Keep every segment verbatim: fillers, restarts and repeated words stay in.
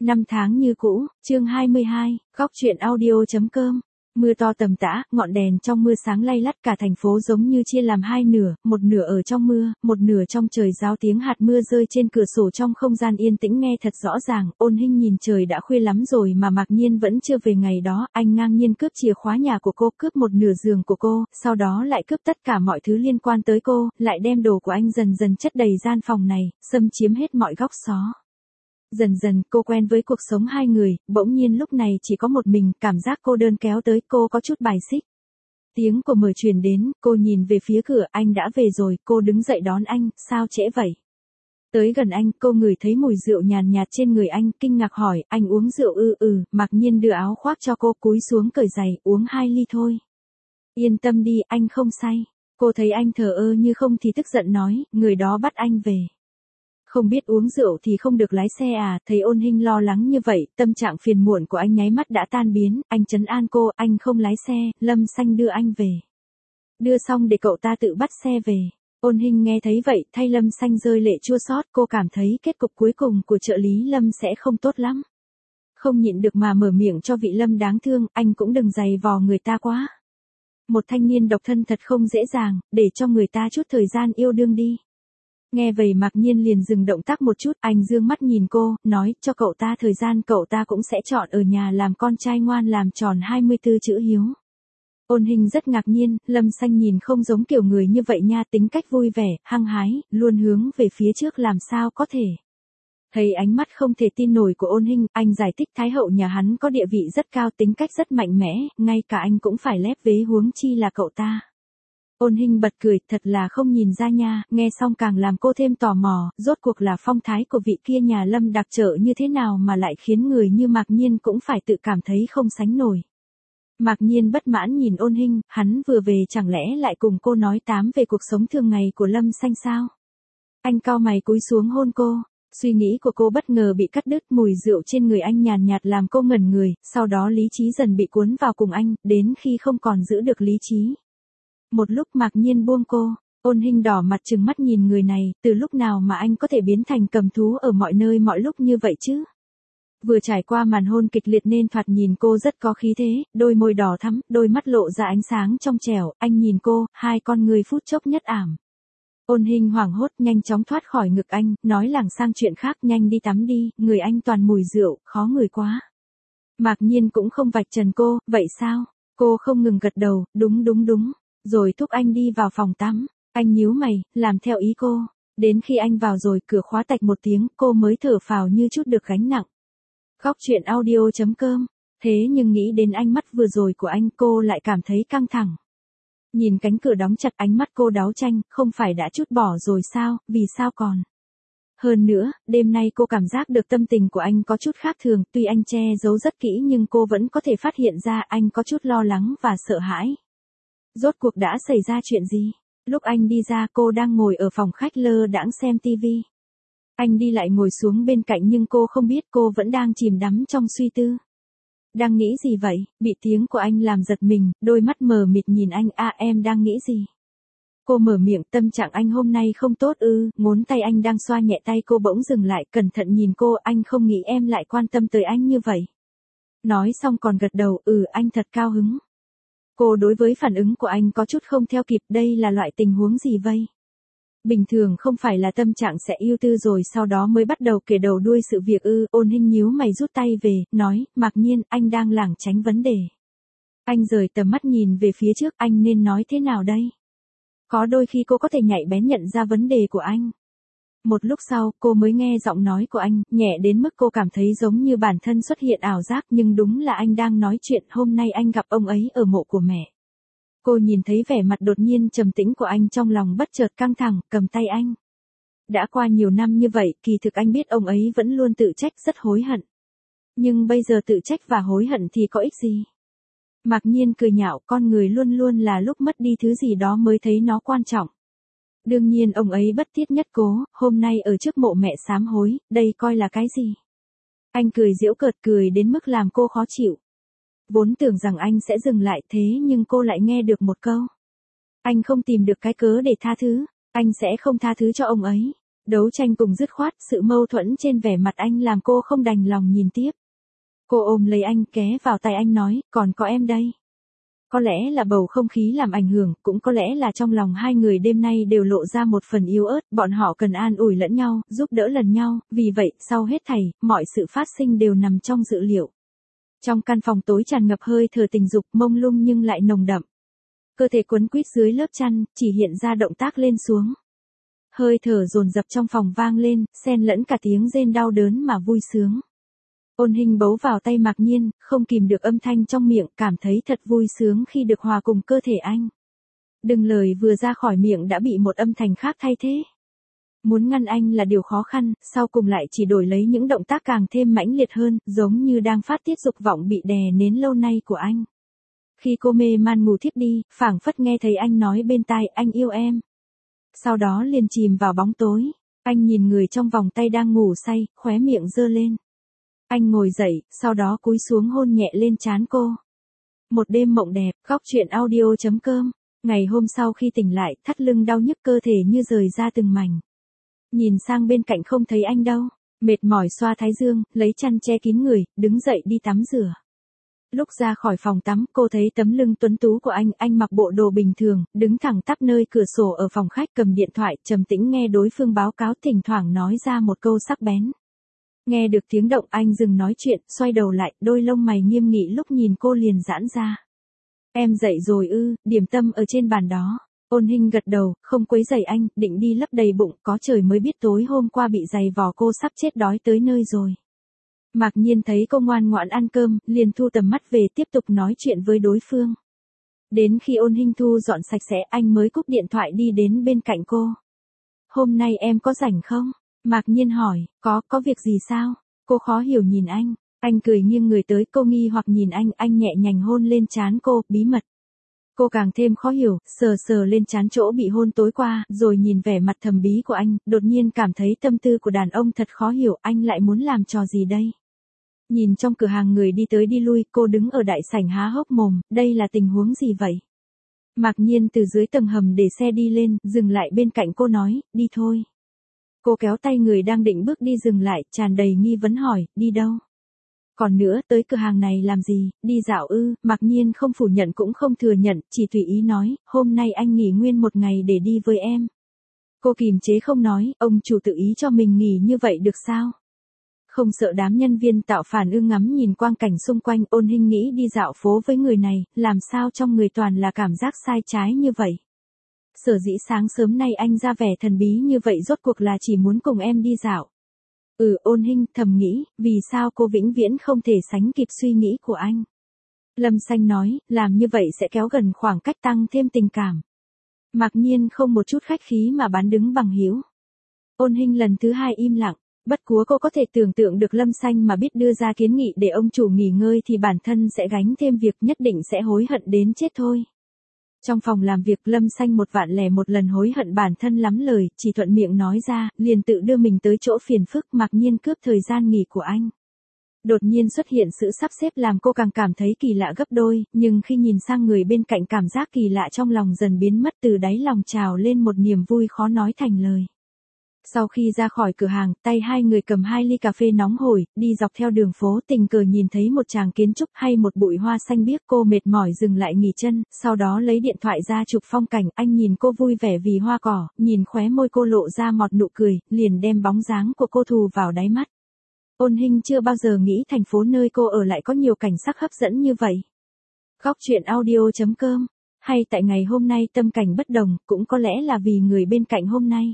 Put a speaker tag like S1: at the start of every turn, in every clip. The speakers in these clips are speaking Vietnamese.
S1: Năm tháng như cũ, chương hai mươi hai, góc truyện audio.com. Mưa to tầm tã, ngọn đèn trong mưa sáng lay lắt, cả thành phố giống như chia làm hai nửa, một nửa ở trong mưa, một nửa trong trời ráo, tiếng hạt mưa rơi trên cửa sổ trong không gian yên tĩnh nghe thật rõ ràng. Ôn Hinh nhìn trời đã khuya lắm rồi mà Mạc Nhiên vẫn chưa về. Ngày đó, anh ngang nhiên cướp chìa khóa nhà của cô, cướp một nửa giường của cô, sau đó lại cướp tất cả mọi thứ liên quan tới cô, lại đem đồ của anh dần dần chất đầy gian phòng này, xâm chiếm hết mọi góc xó. Dần dần cô quen với cuộc sống hai người, bỗng nhiên lúc này chỉ có một mình, cảm giác cô đơn kéo tới, cô có chút bài xích. Tiếng của mở truyền đến, cô nhìn về phía cửa, anh đã về rồi, cô đứng dậy đón anh, sao trễ vậy? Tới gần anh, cô ngửi thấy mùi rượu nhàn nhạt trên người anh, kinh ngạc hỏi, anh uống rượu ư? Ừ, Mạc Nhiên đưa áo khoác cho cô, cúi xuống cởi giày, uống hai ly thôi. Yên tâm đi, anh không say. Cô thấy anh thờ ơ như không thì tức giận nói, người đó bắt anh về. Không biết uống rượu thì không được lái xe à? Thấy Ôn Hinh lo lắng như vậy, tâm trạng phiền muộn của anh nháy mắt đã tan biến, anh trấn an cô, anh không lái xe, Lâm Xanh đưa anh về. Đưa xong để cậu ta tự bắt xe về. Ôn Hinh nghe thấy vậy, thay Lâm Xanh rơi lệ chua xót, cô cảm thấy kết cục cuối cùng của trợ lý Lâm sẽ không tốt lắm. Không nhịn được mà mở miệng cho vị Lâm đáng thương, anh cũng đừng giày vò người ta quá. Một thanh niên độc thân thật không dễ dàng, để cho người ta chút thời gian yêu đương đi. Nghe vậy Mạc Nhiên liền dừng động tác một chút, anh dương mắt nhìn cô, nói, cho cậu ta thời gian, cậu ta cũng sẽ chọn ở nhà làm con trai ngoan, làm tròn hai mươi tư chữ hiếu. Ôn Hinh rất ngạc nhiên, Lâm Xanh nhìn không giống kiểu người như vậy nha, tính cách vui vẻ, hăng hái, luôn hướng về phía trước, làm sao có thể. Thấy ánh mắt không thể tin nổi của Ôn Hinh, anh giải thích Thái hậu nhà hắn có địa vị rất cao, tính cách rất mạnh mẽ, ngay cả anh cũng phải lép vế, huống chi là cậu ta. Ôn Hinh bật cười, thật là không nhìn ra nha, nghe xong càng làm cô thêm tò mò, rốt cuộc là phong thái của vị kia nhà Lâm đặc trợ như thế nào mà lại khiến người như Mạc Nhiên cũng phải tự cảm thấy không sánh nổi. Mạc Nhiên bất mãn nhìn Ôn Hinh, hắn vừa về chẳng lẽ lại cùng cô nói tám về cuộc sống thường ngày của Lâm Xanh sao? Anh cau mày cúi xuống hôn cô, suy nghĩ của cô bất ngờ bị cắt đứt, mùi rượu trên người anh nhàn nhạt làm cô ngẩn người, sau đó lý trí dần bị cuốn vào cùng anh, đến khi không còn giữ được lý trí. Một lúc Mạc Nhiên buông cô, Ôn Hinh đỏ mặt trừng mắt nhìn người này, từ lúc nào mà anh có thể biến thành cầm thú ở mọi nơi mọi lúc như vậy chứ? Vừa trải qua màn hôn kịch liệt nên thoạt nhìn cô rất có khí thế, đôi môi đỏ thắm, đôi mắt lộ ra ánh sáng trong trẻo, anh nhìn cô, hai con người phút chốc nhất ảm. Ôn Hinh hoảng hốt nhanh chóng thoát khỏi ngực anh, nói lảng sang chuyện khác, nhanh đi tắm đi, người anh toàn mùi rượu, khó ngửi quá. Mạc Nhiên cũng không vạch trần cô, vậy sao? Cô không ngừng gật đầu, đúng đúng đúng. Rồi thúc anh đi vào phòng tắm, anh nhíu mày, làm theo ý cô, đến khi anh vào rồi cửa khóa tạch một tiếng, cô mới thở phào như chút được gánh nặng. Góc truyện audio.com, thế nhưng nghĩ đến ánh mắt vừa rồi của anh cô lại cảm thấy căng thẳng. Nhìn cánh cửa đóng chặt ánh mắt cô đáo chanh, không phải đã trút bỏ rồi sao, vì sao còn. Hơn nữa, đêm nay cô cảm giác được tâm tình của anh có chút khác thường, tuy anh che giấu rất kỹ nhưng cô vẫn có thể phát hiện ra anh có chút lo lắng và sợ hãi. Rốt cuộc đã xảy ra chuyện gì? Lúc anh đi ra cô đang ngồi ở phòng khách lơ đãng xem tivi. Anh đi lại ngồi xuống bên cạnh nhưng cô không biết cô vẫn đang chìm đắm trong suy tư. Đang nghĩ gì vậy? Bị tiếng của anh làm giật mình, đôi mắt mờ mịt nhìn anh, à em đang nghĩ gì? Cô mở miệng, tâm trạng anh hôm nay không tốt ư? Ngón tay anh đang xoa nhẹ tay cô bỗng dừng lại, cẩn thận nhìn cô, anh không nghĩ em lại quan tâm tới anh như vậy. Nói xong còn gật đầu, ừ anh thật cao hứng. Cô đối với phản ứng của anh có chút không theo kịp, đây là loại tình huống gì vậy? Bình thường không phải là tâm trạng sẽ ưu tư rồi sau đó mới bắt đầu kể đầu đuôi sự việc ư? Ôn Hinh nhíu mày rút tay về, nói, Mạc Nhiên, anh đang lảng tránh vấn đề. Anh rời tầm mắt nhìn về phía trước, anh nên nói thế nào đây? Có đôi khi cô có thể nhạy bén nhận ra vấn đề của anh. Một lúc sau, cô mới nghe giọng nói của anh, nhẹ đến mức cô cảm thấy giống như bản thân xuất hiện ảo giác, nhưng đúng là anh đang nói chuyện, hôm nay anh gặp ông ấy ở mộ của mẹ. Cô nhìn thấy vẻ mặt đột nhiên trầm tĩnh của anh, trong lòng bất chợt căng thẳng, cầm tay anh. Đã qua nhiều năm như vậy, kỳ thực anh biết ông ấy vẫn luôn tự trách, rất hối hận. Nhưng bây giờ tự trách và hối hận thì có ích gì? Mạc Nhiên cười nhạo, con người luôn luôn là lúc mất đi thứ gì đó mới thấy nó quan trọng. Đương nhiên ông ấy bất tiết nhất cố, hôm nay ở trước mộ mẹ sám hối, đây coi là cái gì? Anh cười giễu cợt, cười đến mức làm cô khó chịu. Vốn tưởng rằng anh sẽ dừng lại, thế nhưng cô lại nghe được một câu. Anh không tìm được cái cớ để tha thứ, anh sẽ không tha thứ cho ông ấy. Đấu tranh cùng dứt khoát, sự mâu thuẫn trên vẻ mặt anh làm cô không đành lòng nhìn tiếp. Cô ôm lấy anh, ké vào tay anh nói, còn có em đây. Có lẽ là bầu không khí làm ảnh hưởng, cũng có lẽ là trong lòng hai người đêm nay đều lộ ra một phần yếu ớt, bọn họ cần an ủi lẫn nhau, giúp đỡ lần nhau, vì vậy, sau hết thảy, mọi sự phát sinh đều nằm trong dự liệu. Trong căn phòng tối tràn ngập hơi thở tình dục, mông lung nhưng lại nồng đậm. Cơ thể quấn quýt dưới lớp chăn, chỉ hiện ra động tác lên xuống. Hơi thở dồn dập trong phòng vang lên, xen lẫn cả tiếng rên đau đớn mà vui sướng. Ôn Hinh bấu vào tay Mạc Nhiên, không kìm được âm thanh trong miệng, cảm thấy thật vui sướng khi được hòa cùng cơ thể anh. Đừng lời vừa ra khỏi miệng đã bị một âm thanh khác thay thế. Muốn ngăn anh là điều khó khăn, sau cùng lại chỉ đổi lấy những động tác càng thêm mãnh liệt hơn, giống như đang phát tiết dục vọng bị đè nén lâu nay của anh. Khi cô mê man ngủ thiếp đi, phảng phất nghe thấy anh nói bên tai, anh yêu em. Sau đó liền chìm vào bóng tối, anh nhìn người trong vòng tay đang ngủ say, khóe miệng giơ lên. Anh ngồi dậy, sau đó cúi xuống hôn nhẹ lên trán cô. Một đêm mộng đẹp, góc truyện audio chấm com. Ngày hôm sau khi tỉnh lại, thắt lưng đau nhức cơ thể như rời ra từng mảnh. Nhìn sang bên cạnh không thấy anh đâu, mệt mỏi xoa thái dương, lấy chăn che kín người, đứng dậy đi tắm rửa. Lúc ra khỏi phòng tắm, cô thấy tấm lưng tuấn tú của anh, anh mặc bộ đồ bình thường, đứng thẳng tắp nơi cửa sổ ở phòng khách cầm điện thoại, trầm tĩnh nghe đối phương báo cáo, thỉnh thoảng nói ra một câu sắc bén. Nghe được tiếng động anh dừng nói chuyện, xoay đầu lại, đôi lông mày nghiêm nghị lúc nhìn cô liền giãn ra. Em dậy rồi ư, điểm tâm ở trên bàn đó. Ôn Hinh gật đầu, không quấy rầy anh, định đi lấp đầy bụng, có trời mới biết tối hôm qua bị giày vò cô sắp chết đói tới nơi rồi. Mạc Nhiên thấy cô ngoan ngoãn ăn cơm, liền thu tầm mắt về tiếp tục nói chuyện với đối phương. Đến khi Ôn Hinh thu dọn sạch sẽ anh mới cúp điện thoại đi đến bên cạnh cô. Hôm nay em có rảnh không? Mạc Nhiên hỏi, có, có việc gì sao? Cô khó hiểu nhìn anh, anh cười nghiêng người tới, cô nghi hoặc nhìn anh, anh nhẹ nhàng hôn lên trán cô, bí mật. Cô càng thêm khó hiểu, sờ sờ lên trán chỗ bị hôn tối qua, rồi nhìn vẻ mặt thầm bí của anh, đột nhiên cảm thấy tâm tư của đàn ông thật khó hiểu, anh lại muốn làm trò gì đây? Nhìn trong cửa hàng người đi tới đi lui, cô đứng ở đại sảnh há hốc mồm, đây là tình huống gì vậy? Mạc Nhiên từ dưới tầng hầm để xe đi lên, dừng lại bên cạnh cô nói, đi thôi. Cô kéo tay người đang định bước đi dừng lại, tràn đầy nghi vấn hỏi, đi đâu? Còn nữa, tới cửa hàng này làm gì, đi dạo ư? Mạc Nhiên không phủ nhận cũng không thừa nhận, chỉ tùy ý nói, hôm nay anh nghỉ nguyên một ngày để đi với em. Cô kìm chế không nói, ông chủ tự ý cho mình nghỉ như vậy được sao? Không sợ đám nhân viên tạo phản ư? Ngắm nhìn quang cảnh xung quanh, Ôn Hinh nghĩ đi dạo phố với người này, làm sao trong người toàn là cảm giác sai trái như vậy? Sở dĩ sáng sớm nay anh ra vẻ thần bí như vậy rốt cuộc là chỉ muốn cùng em đi dạo. Ừ, Ôn Hinh thầm nghĩ, vì sao cô vĩnh viễn không thể sánh kịp suy nghĩ của anh. Lâm Xanh nói, làm như vậy sẽ kéo gần khoảng cách tăng thêm tình cảm. Mạc Nhiên không một chút khách khí mà bán đứng bằng hữu. Ôn Hinh lần thứ hai im lặng, bất quá cô có thể tưởng tượng được Lâm Xanh mà biết đưa ra kiến nghị để ông chủ nghỉ ngơi thì bản thân sẽ gánh thêm việc, nhất định sẽ hối hận đến chết thôi. Trong phòng làm việc Lâm Xanh một vạn lẻ một lần hối hận bản thân lắm lời, chỉ thuận miệng nói ra, liền tự đưa mình tới chỗ phiền phức. Mạc Nhiên cướp thời gian nghỉ của anh. Đột nhiên xuất hiện sự sắp xếp làm cô càng cảm thấy kỳ lạ gấp đôi, nhưng khi nhìn sang người bên cạnh cảm giác kỳ lạ trong lòng dần biến mất, từ đáy lòng trào lên một niềm vui khó nói thành lời. Sau khi ra khỏi cửa hàng, tay hai người cầm hai ly cà phê nóng hổi, đi dọc theo đường phố, tình cờ nhìn thấy một tràng kiến trúc hay một bụi hoa xanh biếc, cô mệt mỏi dừng lại nghỉ chân, sau đó lấy điện thoại ra chụp phong cảnh, anh nhìn cô vui vẻ vì hoa cỏ, nhìn khóe môi cô lộ ra một nụ cười, liền đem bóng dáng của cô thu vào đáy mắt. Ôn Hinh chưa bao giờ nghĩ thành phố nơi cô ở lại có nhiều cảnh sắc hấp dẫn như vậy. Góc truyện audio chấm com, hay tại ngày hôm nay tâm cảnh bất đồng, cũng có lẽ là vì người bên cạnh hôm nay.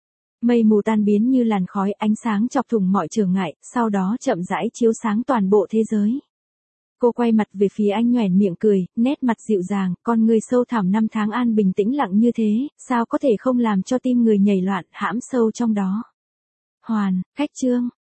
S1: Mây mù tan biến như làn khói, ánh sáng chọc thủng mọi trở ngại, sau đó chậm rãi chiếu sáng toàn bộ thế giới. Cô quay mặt về phía anh nhoẻn miệng cười, nét mặt dịu dàng, con người sâu thẳm năm tháng an bình tĩnh lặng như thế, sao có thể không làm cho tim người nhảy loạn, hãm sâu trong đó. Hoàn, khách chương.